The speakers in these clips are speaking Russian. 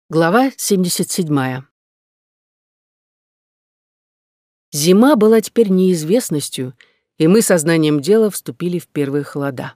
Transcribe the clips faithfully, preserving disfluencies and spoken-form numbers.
Глава семьдесят седьмая. Зима была теперь неизвестностью, и мы сознанием дела вступили в первые холода.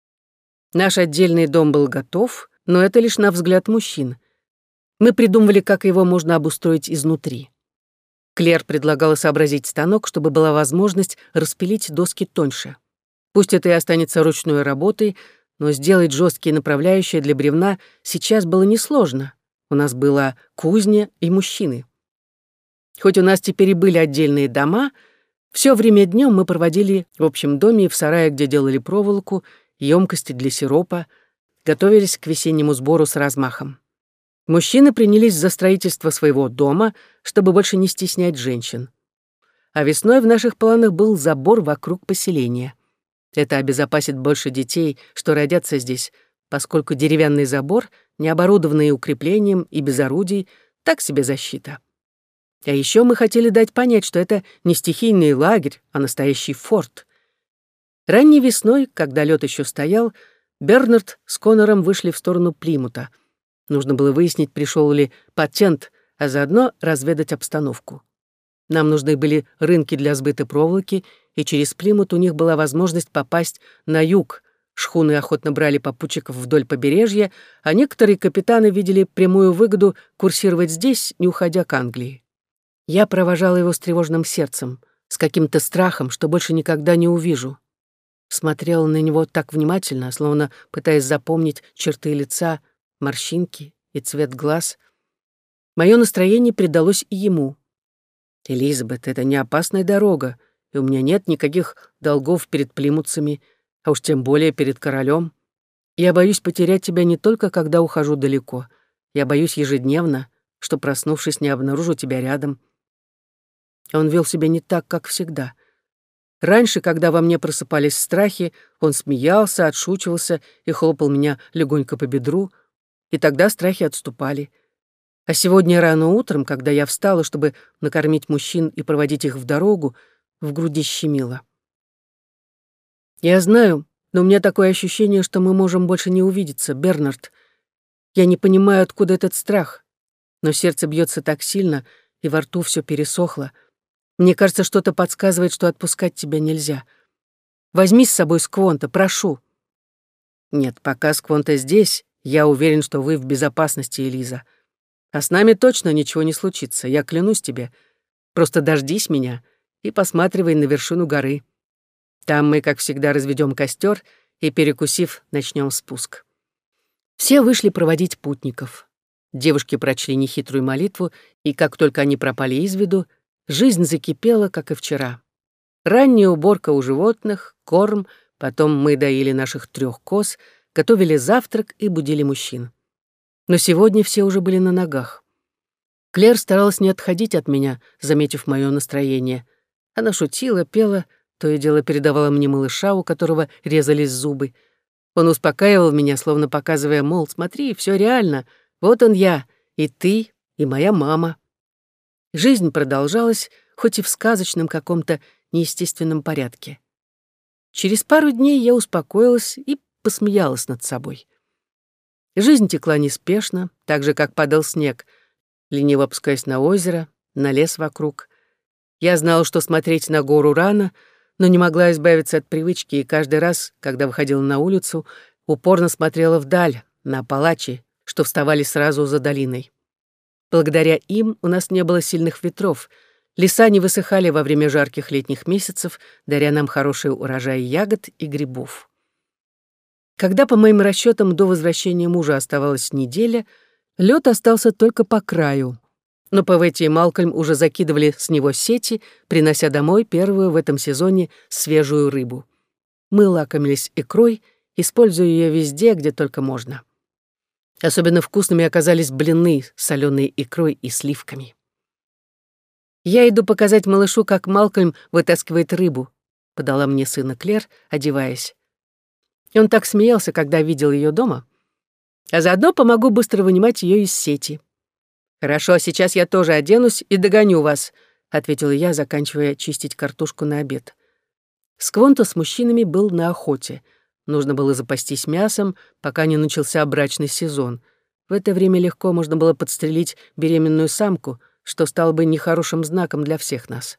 Наш отдельный дом был готов, но это лишь на взгляд мужчин. Мы придумывали, как его можно обустроить изнутри. Клэр предлагала сообразить станок, чтобы была возможность распилить доски тоньше. Пусть это и останется ручной работой, но сделать жесткие направляющие для бревна сейчас было несложно. У нас была кузня и мужчины. Хоть у нас теперь и были отдельные дома, все время днем мы проводили в общем доме и в сарае, где делали проволоку, емкости для сиропа, готовились к весеннему сбору с размахом. Мужчины принялись за строительство своего дома, чтобы больше не стеснять женщин. А весной в наших планах был забор вокруг поселения. Это обезопасит больше детей, что родятся здесь, поскольку деревянный забор, не оборудованный укреплением и без орудий, так себе защита. А еще мы хотели дать понять, что это не стихийный лагерь, а настоящий форт. Ранней весной, когда лед еще стоял, Бернард с Коннором вышли в сторону Плимута. Нужно было выяснить, пришел ли патент, а заодно разведать обстановку. Нам нужны были рынки для сбыта проволоки, и через Плимут у них была возможность попасть на юг. Шхуны охотно брали попутчиков вдоль побережья, а некоторые капитаны видели прямую выгоду курсировать здесь, не уходя к Англии. Я провожала его с тревожным сердцем, с каким-то страхом, что больше никогда не увижу. Смотрела на него так внимательно, словно пытаясь запомнить черты лица, морщинки и цвет глаз. Мое настроение передалось и ему. «Элизабет, это не опасная дорога, и у меня нет никаких долгов перед плимутцами, а уж тем более перед королем. Я боюсь потерять тебя не только, когда ухожу далеко. Я боюсь ежедневно, что, проснувшись, не обнаружу тебя рядом». Он вел себя не так, как всегда. Раньше, когда во мне просыпались страхи, он смеялся, отшучивался и хлопал меня легонько по бедру, и тогда страхи отступали. А сегодня рано утром, когда я встала, чтобы накормить мужчин и проводить их в дорогу, в груди щемило. «Я знаю, но у меня такое ощущение, что мы можем больше не увидеться, Бернард. Я не понимаю, откуда этот страх, но сердце бьется так сильно, и во рту все пересохло. Мне кажется, что-то подсказывает, что отпускать тебя нельзя. Возьми с собой Сквонта, прошу». «Нет, пока Сквонта здесь, я уверен, что вы в безопасности, Элиза. А с нами точно ничего не случится, я клянусь тебе. Просто дождись меня и посматривай на вершину горы. Там мы, как всегда, разведем костер и, перекусив, начнем спуск». Все вышли проводить путников. Девушки прочли нехитрую молитву, и как только они пропали из виду, жизнь закипела, как и вчера. Ранняя уборка у животных, корм, потом мы доили наших трех коз, готовили завтрак и будили мужчин. Но сегодня все уже были на ногах. Клэр старалась не отходить от меня, заметив мое настроение. Она шутила, пела, то и дело передавала мне малыша, у которого резались зубы. Он успокаивал меня, словно показывая, мол, смотри, все реально, вот он я, и ты, и моя мама. Жизнь продолжалась, хоть и в сказочном каком-то неестественном порядке. Через пару дней я успокоилась и посмеялась над собой. Жизнь текла неспешно, так же, как падал снег, лениво опускаясь на озеро, на лес вокруг. Я знала, что смотреть на гору рано, но не могла избавиться от привычки, и каждый раз, когда выходила на улицу, упорно смотрела вдаль, на Апалачи, что вставали сразу за долиной. Благодаря им у нас не было сильных ветров, леса не высыхали во время жарких летних месяцев, даря нам хороший урожай ягод и грибов. Когда, по моим расчетам, до возвращения мужа оставалась неделя, лед остался только по краю. Но Паветти и Малкольм уже закидывали с него сети, принося домой первую в этом сезоне свежую рыбу. Мы лакомились икрой, используя ее везде, где только можно. Особенно вкусными оказались блины с солёной икрой и сливками. «Я иду показать малышу, как Малкольм вытаскивает рыбу», — подала мне сына Клэр, одеваясь. И он так смеялся, когда видел ее дома. «А заодно помогу быстро вынимать ее из сети». «Хорошо, сейчас я тоже оденусь и догоню вас», — ответила я, заканчивая чистить картошку на обед. Сквонто с мужчинами был на охоте. Нужно было запастись мясом, пока не начался брачный сезон. В это время легко можно было подстрелить беременную самку, что стало бы нехорошим знаком для всех нас.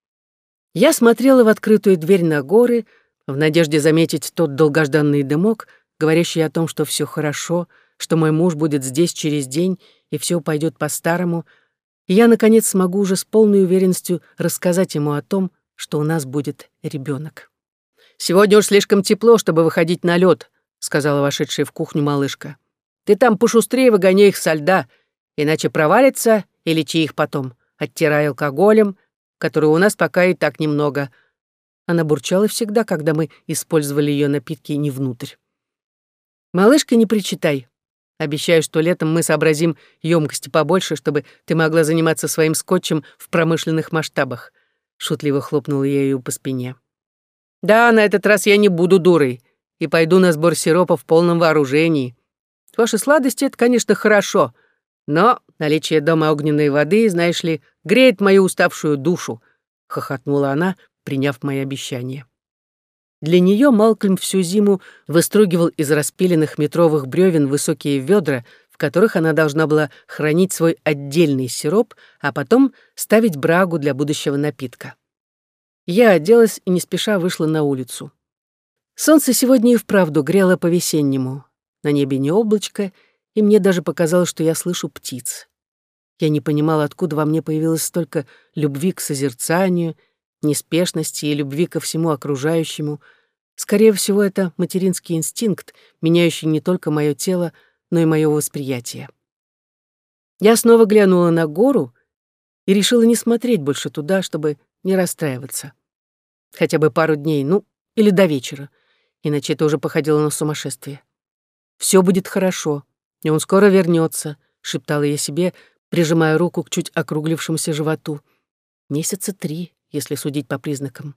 Я смотрела в открытую дверь на горы, в надежде заметить тот долгожданный дымок, говорящий о том, что все хорошо, что мой муж будет здесь через день, и все пойдет по-старому, и я, наконец, смогу уже с полной уверенностью рассказать ему о том, что у нас будет ребенок. «Сегодня уж слишком тепло, чтобы выходить на лед», — сказала вошедшая в кухню малышка. «Ты там пошустрее выгоняй их со льда, иначе провалится и лечи их потом, оттирай алкоголем, которого у нас пока и так немного». Она бурчала всегда, когда мы использовали ее напитки не внутрь. «Малышка, не причитай. Обещаю, что летом мы сообразим емкости побольше, чтобы ты могла заниматься своим скотчем в промышленных масштабах», — шутливо хлопнула я ее по спине. «Да, на этот раз я не буду дурой и пойду на сбор сиропа в полном вооружении. Ваши сладости — это, конечно, хорошо, но наличие дома огненной воды, знаешь ли, греет мою уставшую душу», — хохотнула она, приняв мои обещания. Для нее Малкольм всю зиму выстругивал из распиленных метровых бревен высокие ведра, в которых она должна была хранить свой отдельный сироп, а потом ставить брагу для будущего напитка. Я оделась и не спеша вышла на улицу. Солнце сегодня и вправду грело по-весеннему. На небе не облачко, и мне даже показалось, что я слышу птиц. Я не понимала, откуда во мне появилось столько любви к созерцанию, неспешности и любви ко всему окружающему. Скорее всего, это материнский инстинкт, меняющий не только мое тело, но и мое восприятие. Я снова глянула на гору и решила не смотреть больше туда, чтобы не расстраиваться. Хотя бы пару дней, ну, или до вечера, иначе это уже походило на сумасшествие. «Все будет хорошо, и он скоро вернется», — шептала я себе, прижимая руку к чуть округлившемуся животу. «Месяца три, если судить по признакам».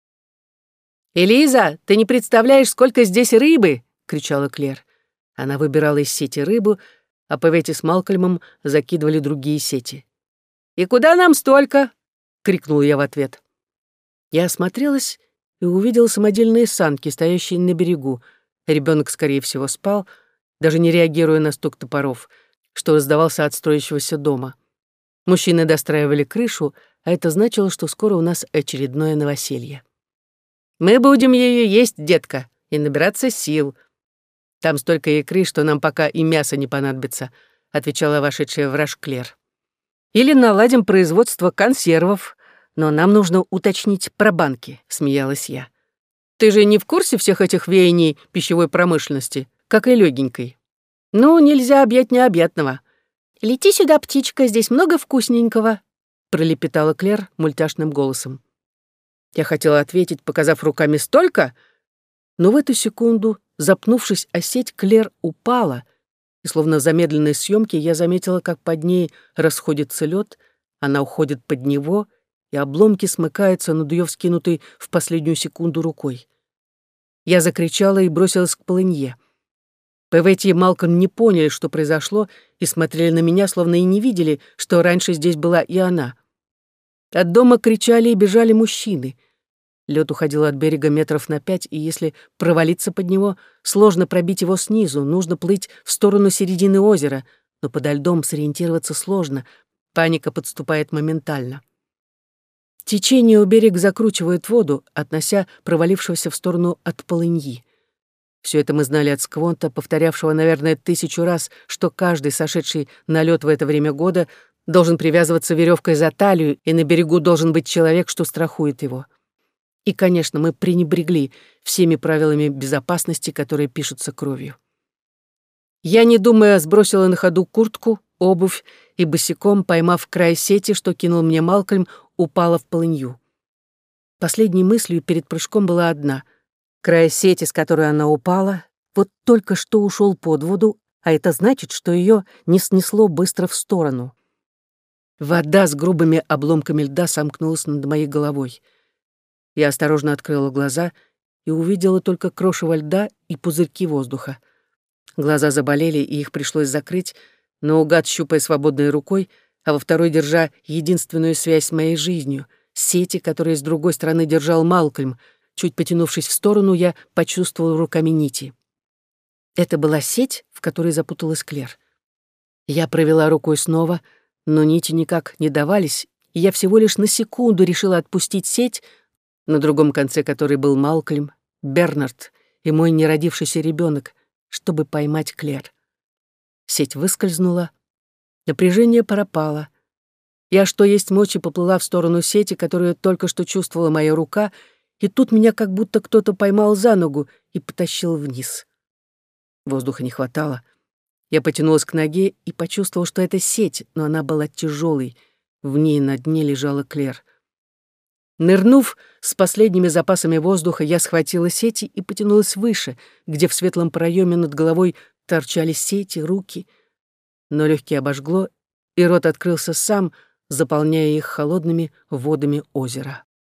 «Элиза, ты не представляешь, сколько здесь рыбы!» — кричала Клэр. Она выбирала из сети рыбу, а Паветти с Малкольмом закидывали другие сети. «И куда нам столько?» — крикнул я в ответ. Я осмотрелась и увидела самодельные санки, стоящие на берегу. Ребенок, скорее всего, спал, даже не реагируя на стук топоров, что раздавался от строящегося дома. Мужчины достраивали крышу, а это значило, что скоро у нас очередное новоселье. «Мы будем ее есть, детка, и набираться сил. Там столько икры, что нам пока и мясо не понадобится», — отвечала вошедшая враж Клэр. «Или наладим производство консервов, но нам нужно уточнить про банки», — смеялась я. «Ты же не в курсе всех этих веяний пищевой промышленности, как и легенькой? Ну, нельзя объять необъятного». «Лети сюда, птичка, здесь много вкусненького», — пролепетала Клэр мультяшным голосом. Я хотела ответить, показав руками «столько», но в эту секунду, запнувшись о сеть, Клэр упала, и словно в замедленной съемке я заметила, как под ней расходится лед, она уходит под него, и обломки смыкаются над ее вскинутой в последнюю секунду рукой. Я закричала и бросилась к полынье. Паветти и Малкольм не поняли, что произошло, и смотрели на меня, словно и не видели, что раньше здесь была и она. От дома кричали и бежали мужчины. Лед уходил от берега метров на пять, и если провалиться под него, сложно пробить его снизу, нужно плыть в сторону середины озера, но подо льдом сориентироваться сложно, паника подступает моментально. Течение у берега закручивает воду, относя провалившегося в сторону от полыньи. Все это мы знали от Сквонта, повторявшего, наверное, тысячу раз, что каждый, сошедший на лед в это время года, должен привязываться веревкой за талию, и на берегу должен быть человек, что страхует его. И, конечно, мы пренебрегли всеми правилами безопасности, которые пишутся кровью. Я, не думая, сбросила на ходу куртку, обувь и босиком, поймав край сети, что кинул мне Малкольм, упала в полынью. Последней мыслью перед прыжком была одна. Край сети, с которой она упала, вот только что ушел под воду, а это значит, что ее не снесло быстро в сторону. Вода с грубыми обломками льда сомкнулась над моей головой. Я осторожно открыла глаза и увидела только крошево льда и пузырьки воздуха. Глаза заболели, и их пришлось закрыть, наугад щупая свободной рукой, а во второй держа единственную связь с моей жизнью — сети, которые с другой стороны держал Малкольм. Чуть потянувшись в сторону, я почувствовала руками нити. Это была сеть, в которой запуталась Клэр. Я провела рукой снова, но нити никак не давались, и я всего лишь на секунду решила отпустить сеть, на другом конце которой был Малкольм, Бернард и мой неродившийся ребенок, чтобы поймать Клэр. Сеть выскользнула, напряжение пропало. Я, что есть мочи, поплыла в сторону сети, которую только что чувствовала моя рука, и тут меня как будто кто-то поймал за ногу и потащил вниз. Воздуха не хватало. Я потянулась к ноге и почувствовала, что это сеть, но она была тяжелой. В ней на дне лежала Клэр. Нырнув с последними запасами воздуха, я схватила сети и потянулась выше, где в светлом проеме над головой торчали сети, руки. Но легкие обожгло, и рот открылся сам, заполняя их холодными водами озера.